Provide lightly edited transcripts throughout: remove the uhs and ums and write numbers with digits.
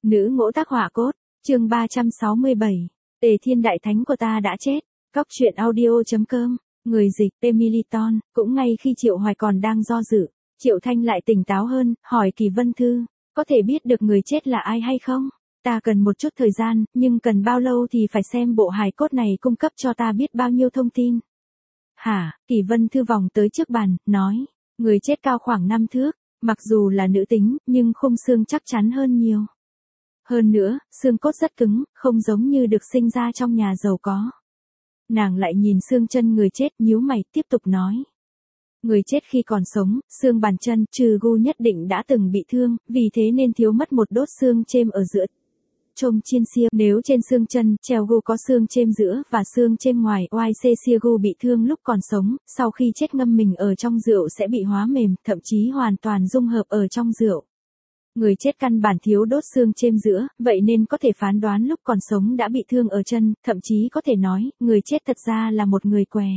Nữ ngỗ tác hỏa cốt, chương 367. Tề Thiên đại thánh của ta đã chết. Cóc truyện audio.com. Người dịch Emily Ton. Cũng ngay khi Triệu Hoài còn đang do dự, Triệu Thanh lại tỉnh táo hơn, hỏi Kỳ Vân Thư, có thể biết được người chết là ai hay không? Ta cần một chút thời gian, nhưng cần bao lâu thì phải xem bộ hài cốt này cung cấp cho ta biết bao nhiêu thông tin. Hả? Kỳ Vân Thư vòng tới trước bàn, nói, người chết cao khoảng 5 thước, mặc dù là nữ tính, nhưng khung xương chắc chắn hơn nhiều. Hơn nữa, xương cốt rất cứng, không giống như được sinh ra trong nhà giàu có. Nàng lại nhìn xương chân người chết, nhíu mày, tiếp tục nói. Người chết khi còn sống, xương bàn chân, trừ gu nhất định đã từng bị thương, vì thế nên thiếu mất một đốt xương chêm ở giữa. Trông chiên xiêm, nếu trên xương chân, treo gu có xương chêm giữa và xương chêm ngoài, oai gu bị thương lúc còn sống, sau khi chết ngâm mình ở trong rượu sẽ bị hóa mềm, thậm chí hoàn toàn dung hợp ở trong rượu. Người chết căn bản thiếu đốt xương chêm giữa, vậy nên có thể phán đoán lúc còn sống đã bị thương ở chân, thậm chí có thể nói, người chết thật ra là một người què.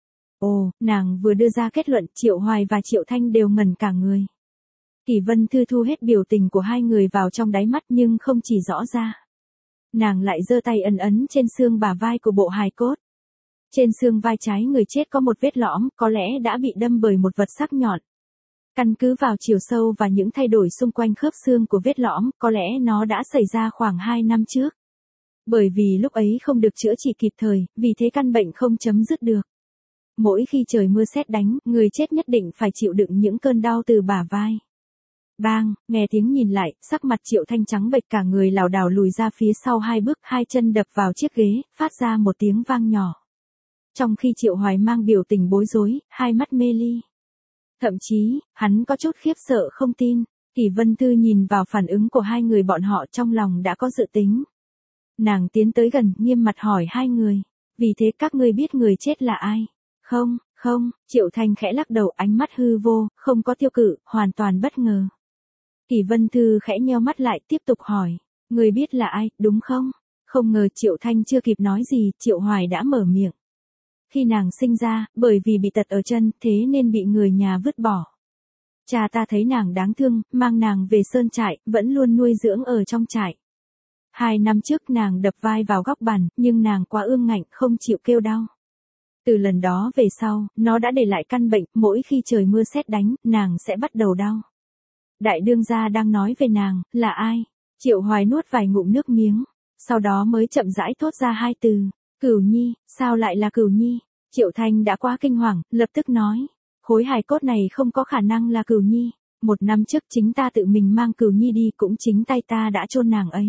Ồ, nàng vừa đưa ra kết luận, Triệu Hoài và Triệu Thanh đều ngẩn cả người. Kỳ Vân Thư thu hết biểu tình của hai người vào trong đáy mắt nhưng không chỉ rõ ra. Nàng lại giơ tay ấn ấn trên xương bả vai của bộ hài cốt. Trên xương vai trái người chết có một vết lõm, có lẽ đã bị đâm bởi một vật sắc nhọn. Căn cứ vào chiều sâu và những thay đổi xung quanh khớp xương của vết lõm, có lẽ nó đã xảy ra khoảng 2 năm trước. Bởi vì lúc ấy không được chữa trị kịp thời, vì thế căn bệnh không chấm dứt được. Mỗi khi trời mưa sét đánh, người chết nhất định phải chịu đựng những cơn đau từ bả vai. Bang, nghe tiếng nhìn lại, sắc mặt Triệu Thanh trắng bệch, cả người lảo đảo lùi ra phía sau 2 bước, 2 chân đập vào chiếc ghế, phát ra một tiếng vang nhỏ. Trong khi Triệu Hoài mang biểu tình bối rối, hai mắt mê ly. Thậm chí, hắn có chút khiếp sợ không tin. Kỳ Vân Thư nhìn vào phản ứng của hai người bọn họ, trong lòng đã có dự tính. Nàng tiến tới gần, nghiêm mặt hỏi hai người. Vì thế các ngươi biết người chết là ai? Không, Triệu Thanh khẽ lắc đầu, ánh mắt hư vô, không có tiêu cự, hoàn toàn bất ngờ. Kỳ Vân Thư khẽ nheo mắt lại, tiếp tục hỏi. Người biết là ai, đúng không? Không ngờ Triệu Thanh chưa kịp nói gì, Triệu Hoài đã mở miệng. Khi nàng sinh ra, bởi vì bị tật ở chân, thế nên bị người nhà vứt bỏ. Cha ta thấy nàng đáng thương, mang nàng về sơn trại, vẫn luôn nuôi dưỡng ở trong trại. 2 năm trước nàng đập vai vào góc bàn, nhưng nàng quá ương ngạnh, không chịu kêu đau. Từ lần đó về sau, nó đã để lại căn bệnh, mỗi khi trời mưa sét đánh, nàng sẽ bắt đầu đau. Đại đương gia đang nói về nàng, là ai? Triệu Hoài nuốt vài ngụm nước miếng, sau đó mới chậm rãi thốt ra 2 từ. Cửu Nhi, sao lại là Cửu Nhi? Triệu Thanh đã quá kinh hoàng, lập tức nói. Khối hài cốt này không có khả năng là Cửu Nhi. 1 năm trước chính ta tự mình mang Cửu Nhi đi, cũng chính tay ta đã chôn nàng ấy.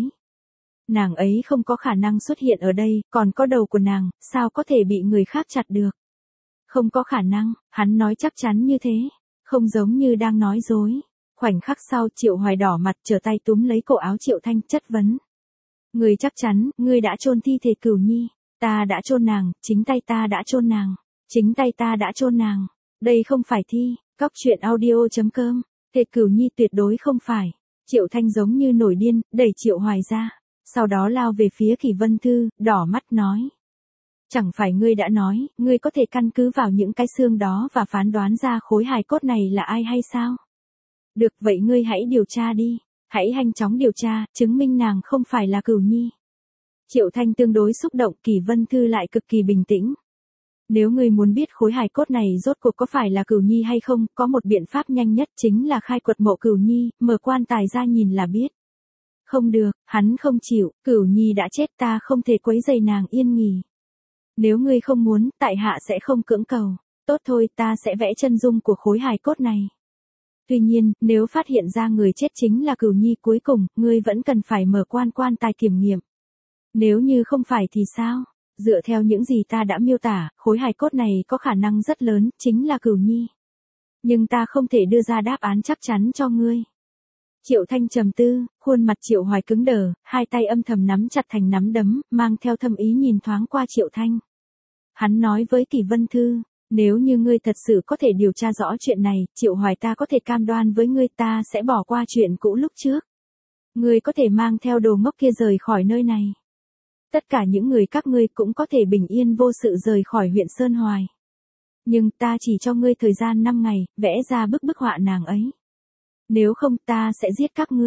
Nàng ấy không có khả năng xuất hiện ở đây, còn có đầu của nàng, sao có thể bị người khác chặt được? Không có khả năng, hắn nói chắc chắn như thế, không giống như đang nói dối. Khoảnh khắc sau, Triệu Hoài đỏ mặt, trở tay túm lấy cổ áo Triệu Thanh, chất vấn. Ngươi chắc chắn, ngươi đã chôn thi thể Cửu Nhi? Ta đã chôn nàng, chính tay ta đã chôn nàng. Chính tay ta đã chôn nàng. Đây không phải thi. Cóc truyện audio.com. Thề Cửu Nhi tuyệt đối không phải. Triệu Thanh giống như nổi điên, đẩy Triệu Hoài ra. Sau đó lao về phía Kỳ Vân Thư, đỏ mắt nói. Chẳng phải ngươi đã nói, ngươi có thể căn cứ vào những cái xương đó và phán đoán ra khối hài cốt này là ai hay sao? Được, vậy ngươi hãy điều tra đi. Hãy nhanh chóng điều tra, chứng minh nàng không phải là Cửu Nhi. Triệu Thanh tương đối xúc động, Kỳ Vân Thư lại cực kỳ bình tĩnh. Nếu ngươi muốn biết khối hài cốt này rốt cuộc có phải là Cửu Nhi hay không, có một biện pháp nhanh nhất chính là khai quật mộ Cửu Nhi, mở quan tài ra nhìn là biết. Không được, hắn không chịu, Cửu Nhi đã chết, ta không thể quấy rầy nàng yên nghỉ. Nếu ngươi không muốn, tại hạ sẽ không cưỡng cầu. Tốt thôi, ta sẽ vẽ chân dung của khối hài cốt này. Tuy nhiên, nếu phát hiện ra người chết chính là Cửu Nhi, cuối cùng, ngươi vẫn cần phải mở quan tài kiểm nghiệm. Nếu như không phải thì sao? Dựa theo những gì ta đã miêu tả, khối hài cốt này có khả năng rất lớn, chính là Cửu Nhi. Nhưng ta không thể đưa ra đáp án chắc chắn cho ngươi. Triệu Thanh trầm tư, khuôn mặt Triệu Hoài cứng đờ, hai tay âm thầm nắm chặt thành nắm đấm, mang theo thâm ý nhìn thoáng qua Triệu Thanh. Hắn nói với Kỳ Vân Thư, nếu như ngươi thật sự có thể điều tra rõ chuyện này, Triệu Hoài ta có thể cam đoan với ngươi, ta sẽ bỏ qua chuyện cũ lúc trước. Ngươi có thể mang theo đồ ngốc kia rời khỏi nơi này. Tất cả những người các ngươi cũng có thể bình yên vô sự rời khỏi huyện Sơn Hoài. Nhưng ta chỉ cho ngươi thời gian 5 ngày, vẽ ra bức họa nàng ấy. Nếu không ta sẽ giết các ngươi.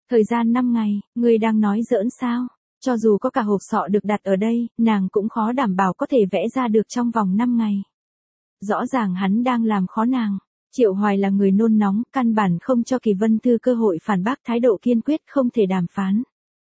Thời gian 5 ngày, ngươi đang nói giỡn sao? Cho dù có cả hộp sọ được đặt ở đây, nàng cũng khó đảm bảo có thể vẽ ra được trong vòng 5 ngày. Rõ ràng hắn đang làm khó nàng. Triệu Hoài là người nôn nóng, căn bản không cho Kỳ Vân Thư cơ hội phản bác, thái độ kiên quyết không thể đàm phán.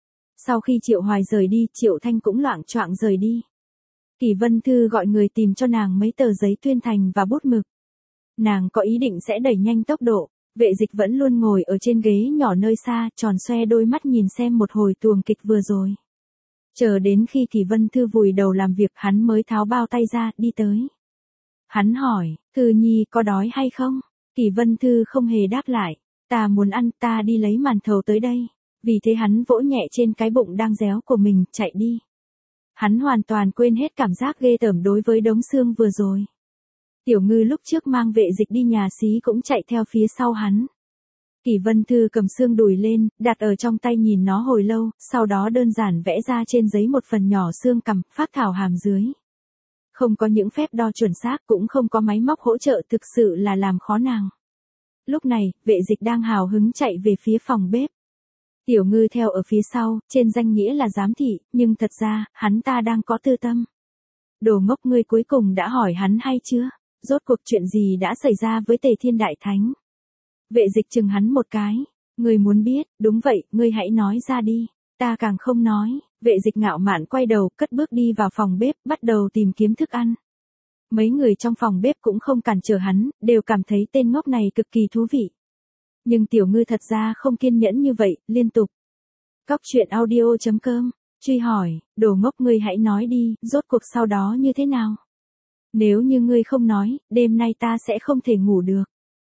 Sau khi Triệu Hoài rời đi, Triệu Thanh cũng loạng choạng rời đi. Kỳ Vân Thư gọi người tìm cho nàng mấy tờ giấy tuyên thành và bút mực. Nàng có ý định sẽ đẩy nhanh tốc độ. Vệ Dịch vẫn luôn ngồi ở trên ghế nhỏ nơi xa, tròn xoe đôi mắt nhìn xem một hồi tuồng kịch vừa rồi. Chờ đến khi Kỳ Vân Thư vùi đầu làm việc, hắn mới tháo bao tay ra, đi tới. Hắn hỏi, Thư Nhi có đói hay không? Kỳ Vân Thư không hề đáp lại. Ta muốn ăn, ta đi lấy màn thầu tới đây. Vì thế hắn vỗ nhẹ trên cái bụng đang réo của mình, chạy đi. Hắn hoàn toàn quên hết cảm giác ghê tởm đối với đống xương vừa rồi. Tiểu Ngư lúc trước mang Vệ Dịch đi nhà xí cũng chạy theo phía sau hắn. Kỳ Vân Thư cầm xương đùi lên, đặt ở trong tay nhìn nó hồi lâu, sau đó đơn giản vẽ ra trên giấy một phần nhỏ xương cằm, phác thảo hàm dưới. Không có những phép đo chuẩn xác, cũng không có máy móc hỗ trợ, thực sự là làm khó nàng. Lúc này, Vệ Dịch đang hào hứng chạy về phía phòng bếp. Tiểu Ngư theo ở phía sau, trên danh nghĩa là giám thị, nhưng thật ra, hắn ta đang có tư tâm. Đồ ngốc, ngươi cuối cùng đã hỏi hắn hay chưa? Rốt cuộc chuyện gì đã xảy ra với Tề Thiên Đại Thánh? Vệ Dịch chừng hắn một cái. Ngươi muốn biết, đúng vậy, ngươi hãy nói ra đi. Ta càng không nói. Vệ Dịch ngạo mạn quay đầu, cất bước đi vào phòng bếp, bắt đầu tìm kiếm thức ăn. Mấy người trong phòng bếp cũng không cản trở hắn, đều cảm thấy tên ngốc này cực kỳ thú vị. Nhưng Tiểu Ngư thật ra không kiên nhẫn như vậy, liên tục. Cóc truyện audio.com, truy hỏi, đồ ngốc, ngươi hãy nói đi, rốt cuộc sau đó như thế nào? Nếu như ngươi không nói, đêm nay ta sẽ không thể ngủ được.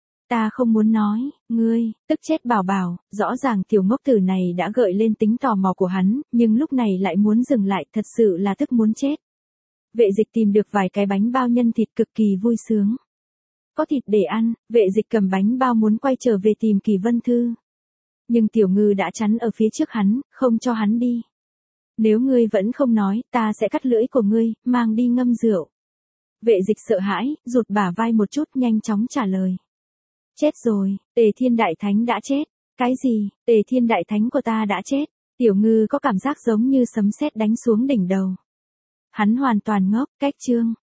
Ta không muốn nói, ngươi, tức chết bảo bảo, rõ ràng tiểu ngốc tử này đã gợi lên tính tò mò của hắn, nhưng lúc này lại muốn dừng lại, thật sự là tức muốn chết. Vệ Dịch tìm được vài cái bánh bao nhân thịt cực kỳ vui sướng. Có thịt để ăn, Vệ Dịch cầm bánh bao muốn quay trở về tìm Kỳ Vân Thư. Nhưng Tiểu Ngư đã chắn ở phía trước hắn, không cho hắn đi. Nếu ngươi vẫn không nói, ta sẽ cắt lưỡi của ngươi, mang đi ngâm rượu. Vệ Dịch sợ hãi, rụt bả vai một chút, nhanh chóng trả lời. Chết rồi, Tề Thiên Đại Thánh đã chết. Cái gì, Tề Thiên Đại Thánh của ta đã chết? Tiểu Ngư có cảm giác giống như sấm sét đánh xuống đỉnh đầu. Hắn hoàn toàn ngốc, cách chương.